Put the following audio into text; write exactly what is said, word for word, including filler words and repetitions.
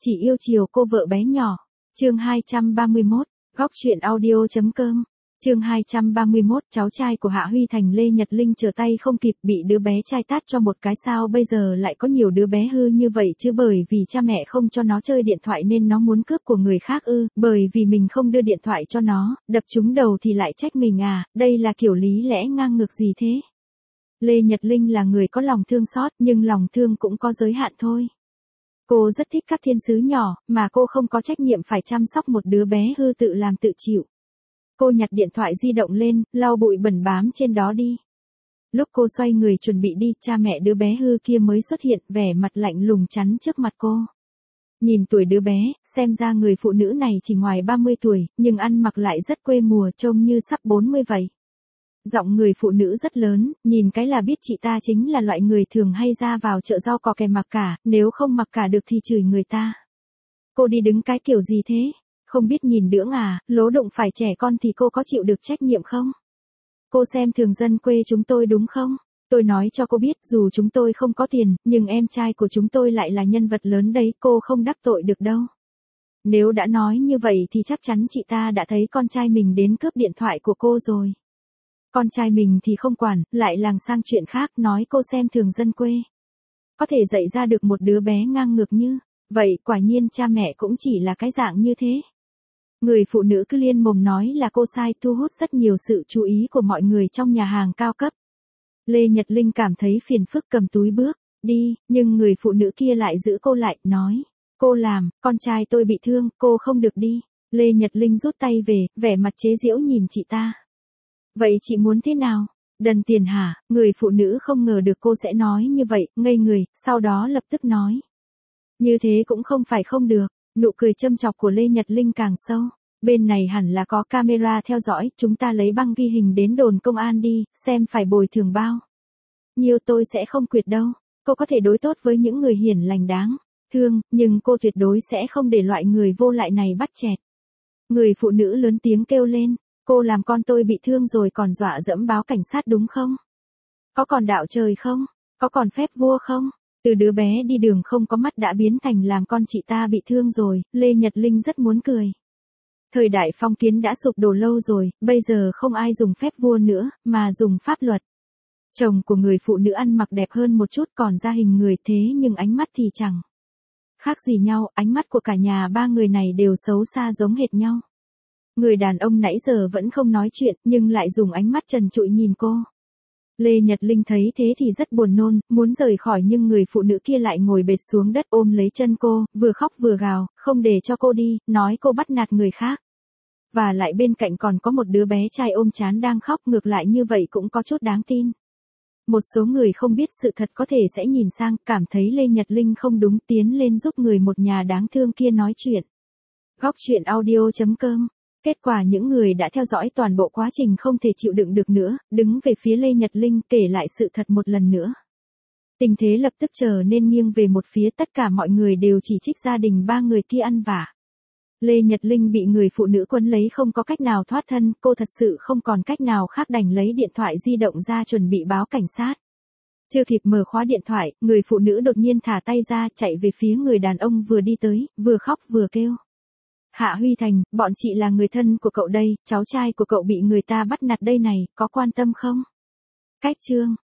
Chỉ yêu chiều cô vợ bé nhỏ. Chương hai trăm ba mươi mốt, góc truyện audio chấm com. Chương hai trăm ba mươi mốt, cháu trai của Hạ Huy Thành Lê Nhật Linh trở tay không kịp, bị đứa bé trai tát cho một cái, sao bây giờ lại có nhiều đứa bé hư như vậy chứ? Bởi vì cha mẹ không cho nó chơi điện thoại nên nó muốn cướp của người khác ư? Bởi vì mình không đưa điện thoại cho nó, đập trúng đầu thì lại trách mình à? Đây là kiểu lý lẽ ngang ngược gì thế? Lê Nhật Linh là người có lòng thương xót, nhưng lòng thương cũng có giới hạn thôi. Cô rất thích các thiên sứ nhỏ, mà cô không có trách nhiệm phải chăm sóc một đứa bé hư tự làm tự chịu. Cô nhặt điện thoại di động lên, lau bụi bẩn bám trên đó đi. Lúc cô xoay người chuẩn bị đi, cha mẹ đứa bé hư kia mới xuất hiện, vẻ mặt lạnh lùng chắn trước mặt cô. Nhìn tuổi đứa bé, xem ra người phụ nữ này chỉ ngoài ba mươi tuổi, nhưng ăn mặc lại rất quê mùa, trông như sắp bốn mươi vậy. Giọng người phụ nữ rất lớn, nhìn cái là biết chị ta chính là loại người thường hay ra vào chợ rau cò kè mặc cả, nếu không mặc cả được thì chửi người ta. Cô đi đứng cái kiểu gì thế? Không biết nhìn đưỡng à, lố đụng phải trẻ con thì cô có chịu được trách nhiệm không? Cô xem thường dân quê chúng tôi đúng không? Tôi nói cho cô biết, dù chúng tôi không có tiền, nhưng em trai của chúng tôi lại là nhân vật lớn đấy, cô không đắc tội được đâu. Nếu đã nói như vậy thì chắc chắn chị ta đã thấy con trai mình đến cướp điện thoại của cô rồi. Con trai mình thì không quản, lại làng sang chuyện khác, nói cô xem thường dân quê. Có thể dạy ra được một đứa bé ngang ngược như vậy, quả nhiên cha mẹ cũng chỉ là cái dạng như thế. Người phụ nữ cứ liên mồm nói là cô sai, thu hút rất nhiều sự chú ý của mọi người trong nhà hàng cao cấp. Lê Nhật Linh cảm thấy phiền phức, cầm túi bước đi, nhưng người phụ nữ kia lại giữ cô lại, nói: cô làm, con trai tôi bị thương, cô không được đi. Lê Nhật Linh rút tay về, vẻ mặt chế giễu nhìn chị ta. Vậy chị muốn thế nào? Đần tiền hả? Người phụ nữ không ngờ được cô sẽ nói như vậy, ngây người, sau đó lập tức nói: như thế cũng không phải không được. Nụ cười châm chọc của Lê Nhật Linh càng sâu. Bên này hẳn là có camera theo dõi, chúng ta lấy băng ghi hình đến đồn công an đi, xem phải bồi thường bao nhiêu. Tôi sẽ không quyệt đâu. Cô có thể đối tốt với những người hiền lành đáng thương, nhưng cô tuyệt đối sẽ không để loại người vô lại này bắt chẹt. Người phụ nữ lớn tiếng kêu lên: cô làm con tôi bị thương rồi còn dọa dẫm báo cảnh sát đúng không? Có còn đạo trời không? Có còn phép vua không? Từ đứa bé đi đường không có mắt đã biến thành làm con chị ta bị thương rồi. Lê Nhật Linh rất muốn cười. Thời đại phong kiến đã sụp đổ lâu rồi, bây giờ không ai dùng phép vua nữa, mà dùng pháp luật. Chồng của người phụ nữ ăn mặc đẹp hơn một chút, còn ra hình người, thế nhưng ánh mắt thì chẳng khác gì nhau, ánh mắt của cả nhà ba người này đều xấu xa giống hệt nhau. Người đàn ông nãy giờ vẫn không nói chuyện, nhưng lại dùng ánh mắt trần trụi nhìn cô. Lê Nhật Linh thấy thế thì rất buồn nôn, muốn rời khỏi, nhưng người phụ nữ kia lại ngồi bệt xuống đất ôm lấy chân cô, vừa khóc vừa gào, không để cho cô đi, nói cô bắt nạt người khác. Và lại bên cạnh còn có một đứa bé trai ôm trán đang khóc, ngược lại như vậy cũng có chút đáng tin. Một số người không biết sự thật có thể sẽ nhìn sang, cảm thấy Lê Nhật Linh không đúng, tiến lên giúp người một nhà đáng thương kia nói chuyện. Góc truyện audio chấm com. Kết quả những người đã theo dõi toàn bộ quá trình không thể chịu đựng được nữa, đứng về phía Lê Nhật Linh kể lại sự thật một lần nữa. Tình thế lập tức trở nên nghiêng về một phía, tất cả mọi người đều chỉ trích gia đình ba người kia ăn vạ. Lê Nhật Linh bị người phụ nữ quấn lấy không có cách nào thoát thân, cô thật sự không còn cách nào khác đành lấy điện thoại di động ra chuẩn bị báo cảnh sát. Chưa kịp mở khóa điện thoại, người phụ nữ đột nhiên thả tay ra, chạy về phía người đàn ông vừa đi tới, vừa khóc vừa kêu: Hạ Huy Thành, bọn chị là người thân của cậu đây, cháu trai của cậu bị người ta bắt nạt đây này, có quan tâm không? Cách chương